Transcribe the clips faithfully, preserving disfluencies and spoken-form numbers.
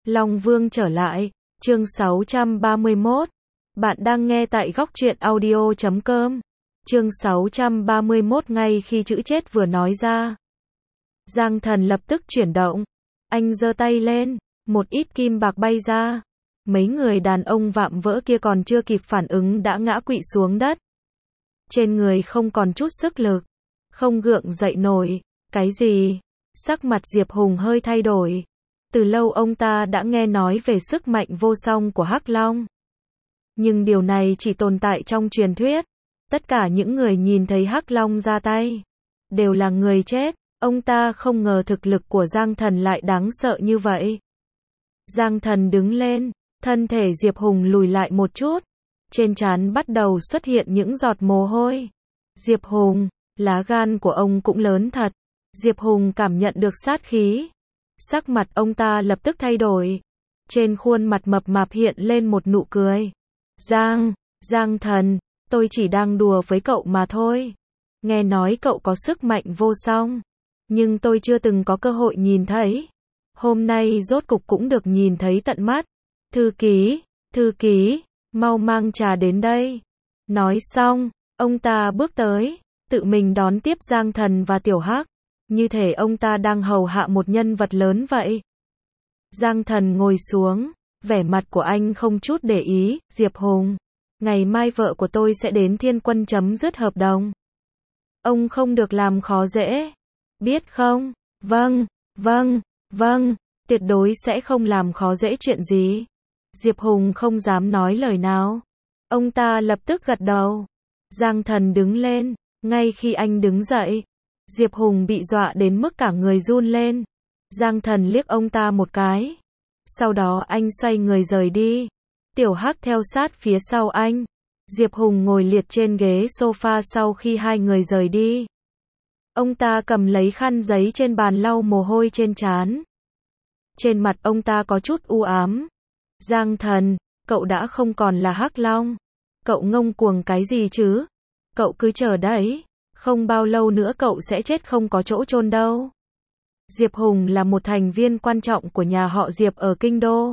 Long Vương trở lại, chương sáu trăm ba mươi mốt. Bạn đang nghe tại góc truyện audio chấm com. Chương sáu trăm ba mươi mốt. Ngay khi chữ chết vừa nói ra, Giang Thần lập tức chuyển động. Anh giơ tay lên, một ít kim bạc bay ra. Mấy người đàn ông vạm vỡ kia còn chưa kịp phản ứng đã ngã quỵ xuống đất. Trên người không còn chút sức lực, không gượng dậy nổi. Cái gì? Sắc mặt Diệp Hùng hơi thay đổi. Từ lâu ông ta đã nghe nói về sức mạnh vô song của Hắc Long. Nhưng điều này chỉ tồn tại trong truyền thuyết. Tất cả những người nhìn thấy Hắc Long ra tay đều là người chết. Ông ta không ngờ thực lực của Giang Thần lại đáng sợ như vậy. Giang Thần đứng lên, thân thể Diệp Hùng lùi lại một chút. Trên trán bắt đầu xuất hiện những giọt mồ hôi. Diệp Hùng, lá gan của ông cũng lớn thật. Diệp Hùng cảm nhận được sát khí. Sắc mặt ông ta lập tức thay đổi. Trên khuôn mặt mập mạp hiện lên một nụ cười. Giang, Giang Thần, tôi chỉ đang đùa với cậu mà thôi. Nghe nói cậu có sức mạnh vô song, nhưng tôi chưa từng có cơ hội nhìn thấy. Hôm nay rốt cục cũng được nhìn thấy tận mắt. Thư ký, thư ký, mau mang trà đến đây. Nói xong, ông ta bước tới, tự mình đón tiếp Giang Thần và Tiểu Hắc. Như thể ông ta đang hầu hạ một nhân vật lớn vậy. Giang Thần ngồi xuống, vẻ mặt của anh không chút để ý. Diệp Hùng, ngày mai vợ của tôi sẽ đến Thiên Quân chấm dứt hợp đồng. Ông không được làm khó dễ. Biết không? Vâng, vâng, vâng, tuyệt đối sẽ không làm khó dễ chuyện gì. Diệp Hùng không dám nói lời nào. Ông ta lập tức gật đầu. Giang Thần đứng lên. Ngay khi anh đứng dậy, Diệp Hùng bị dọa đến mức cả người run lên. Giang Thần liếc ông ta một cái. Sau đó anh xoay người rời đi. Tiểu Hắc theo sát phía sau anh. Diệp Hùng ngồi liệt trên ghế sofa sau khi hai người rời đi. Ông ta cầm lấy khăn giấy trên bàn lau mồ hôi trên trán. Trên mặt ông ta có chút u ám. Giang Thần, cậu đã không còn là Hắc Long. Cậu ngông cuồng cái gì chứ? Cậu cứ chờ đấy. Không bao lâu nữa cậu sẽ chết không có chỗ chôn đâu. Diệp Hùng là một thành viên quan trọng của nhà họ Diệp ở Kinh Đô.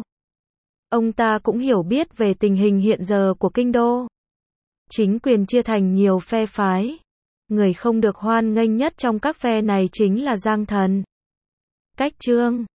Ông ta cũng hiểu biết về tình hình hiện giờ của Kinh Đô. Chính quyền chia thành nhiều phe phái. Người không được hoan nghênh nhất trong các phe này chính là Giang Thần. Cách chương